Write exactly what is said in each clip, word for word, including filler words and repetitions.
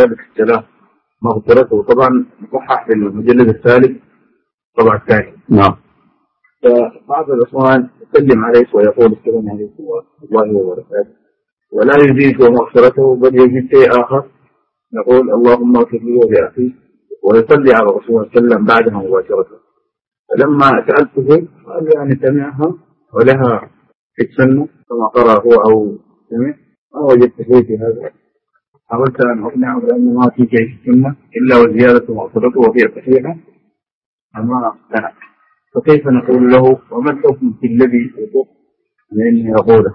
زيادة السلام مغفرته. طبعا مصحح في المجلد الثالث طبعا الثاني. نعم. فبعض الإخوان يسلم عليك ويقول السلام عليكم ورحمة الله وبركاته، ولا يزيد مغفرته بل يزيد شيء آخر، نقول اللهم اغفر لي ولأخي، ويصلي على الرسول صلى الله عليه وسلم بعدها مباشرة. فلما سألته قال يعني سمعها ولها في السنة كما قرأ هو أو سمع، ما وجدت شيء في هذا. حاولت أن أقنعه بأن ما في شيء في السنة إلا وزيادة مغفرته وهي صحيحة، أما اقتنع. فكيف نقول له وما الحكم في الذي يطلق لأنه يقوله؟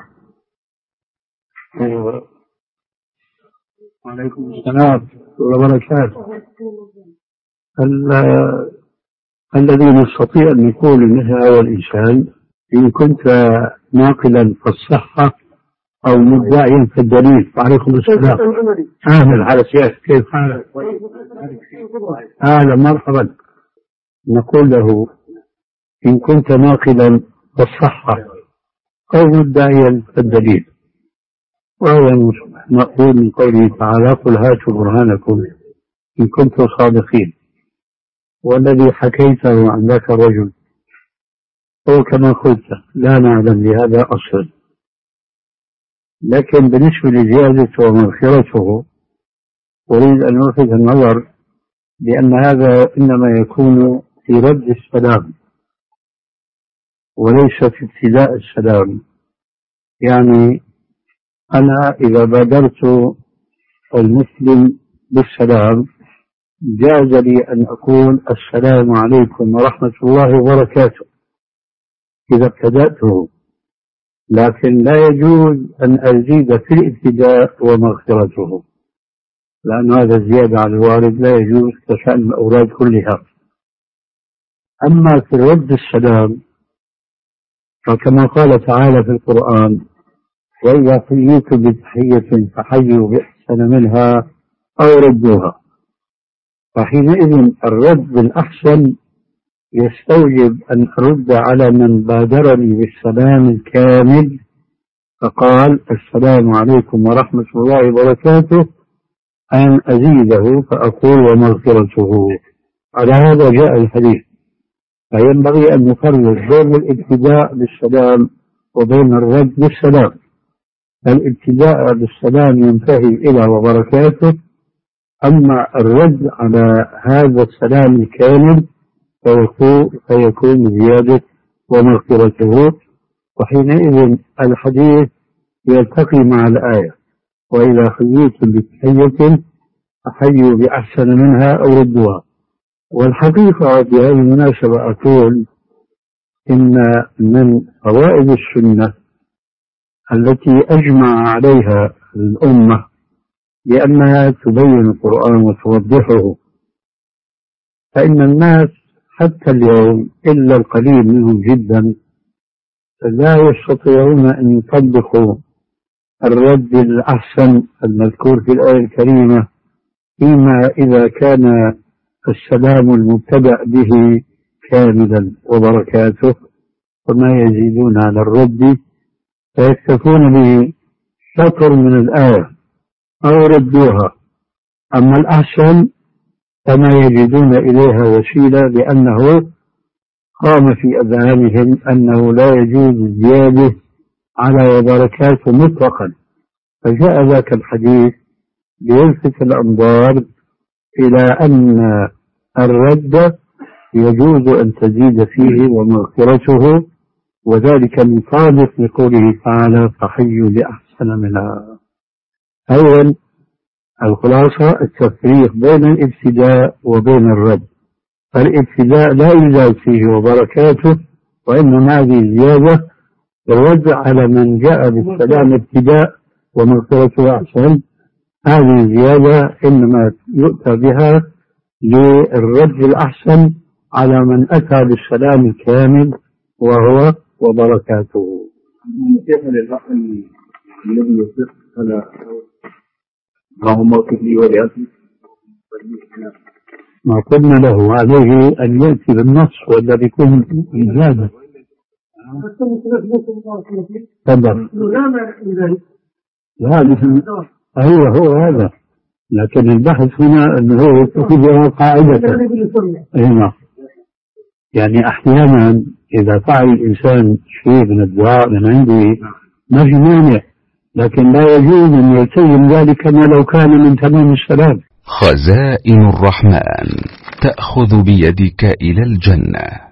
وعليكم السلام وبركاته. الذي نستطيع أن نقول إنه هو الإنسان إن كنت ناقلا فالصحة أو مدعيا في الدليل. وعليكم السلام. أهلا على سياسة، كيف حالك؟ أهلا مرحبا. نقول له إن كنت ناقلا فالصحة أو مدعيا في الدليل، وهو مأخوذ من قوله تعالى قل هاتوا برهانكم إن كنتم صادقين. والذي حكيته عن ذاك الرجل هو كما قلت لا نعلم لهذا أصل، لكن بالنسبة لزيادته ومغفرته أريد أن ألفت النظر لأن هذا إنما يكون في رد السلام وليس في ابتداء السلام. يعني أنا إذا بادرت المسلم بالسلام جاز لي أن أقول السلام عليكم ورحمة الله وبركاته إذا ابتدأته، لكن لا يجوز أن أزيد في الابتداء ومغفرته، لأن هذا الزيادة على الوارد لا يجوز كشأن الأوراد كلها. أما في رد السلام فكما قال تعالى في القرآن وإذا حييتم بتحية فحيوا بأحسن منها أو ردوها، فحينئذ الرد بالأحسن يستوجب أن أرد على من بادرني بالسلام الكامل فقال السلام عليكم ورحمة الله وبركاته، أن أزيده فأقول ومغفرته. على هذا جاء الحديث. فينبغي أن نفرق بين الابتداء بالسلام وبين الرد بالسلام. الابتداء بالسلام ينتهي إلى وبركاته، أما الرد على هذا السلام الكامل فيكون زيادة ومغفرته. وحينئذ الحديث يلتقي مع الآية وإذا حييتم بتحية فحيوا بأحسن منها أو ردوها. والحقيقة في هذه المناسبة أقول إن من فوائد السنة التي أجمع عليها الأمة لأنها تبين القرآن وتوضحه، فإن الناس حتى اليوم إلا القليل منهم جدا لا يستطيعون أن يطبقوا الرد الأحسن المذكور في الآية الكريمة، فيما إذا كان السلام المبتدأ به كاملا وبركاته وما يزيدون على الرد فيكتفون به شطر من الآية أو ردوها. أما الأحسن فما يجدون إليها وسيلة، لأنه قام في أذهانهم أنه لا يجوز الزيادة على وبركاته مطلقا، فجاء ذاك الحديث ليلفت الأنظار إلى أن الرد يجوز أن تزيد فيه ومغفرته، وذلك مطابق لقوله تعالى فحيوا بأحسن منها. أولا الخلاصة التفريق بين الابتداء وبين الرد. فالابتداء لا يزال فيه وبركاته، وإنما هذه زيادة. الرد على من جاء بالسلام ابتداء ومغفرته أحسن، هذه زيادة إنما يؤتى بها للرد الأحسن على من أتى بالسلام الكامل وهو وبركاته. الذي يصدق على اللهم اغفر لي ولأخي ما قلنا له عليه أن يأتي بالنص ولا بيكون إجازة. تفضل. هذا هو هذا لكن البحث هنا أنه هو يتخذها قاعدة. أيوة. يعني أحيانا إذا فعل الإنسان شيء من الدعاء من عنده ما في مانع، لكن لا يجوز أن يلتزم ذلك كما لو كان من تمام السلام. خزائن الرحمن تأخذ بيدك إلى الجنة.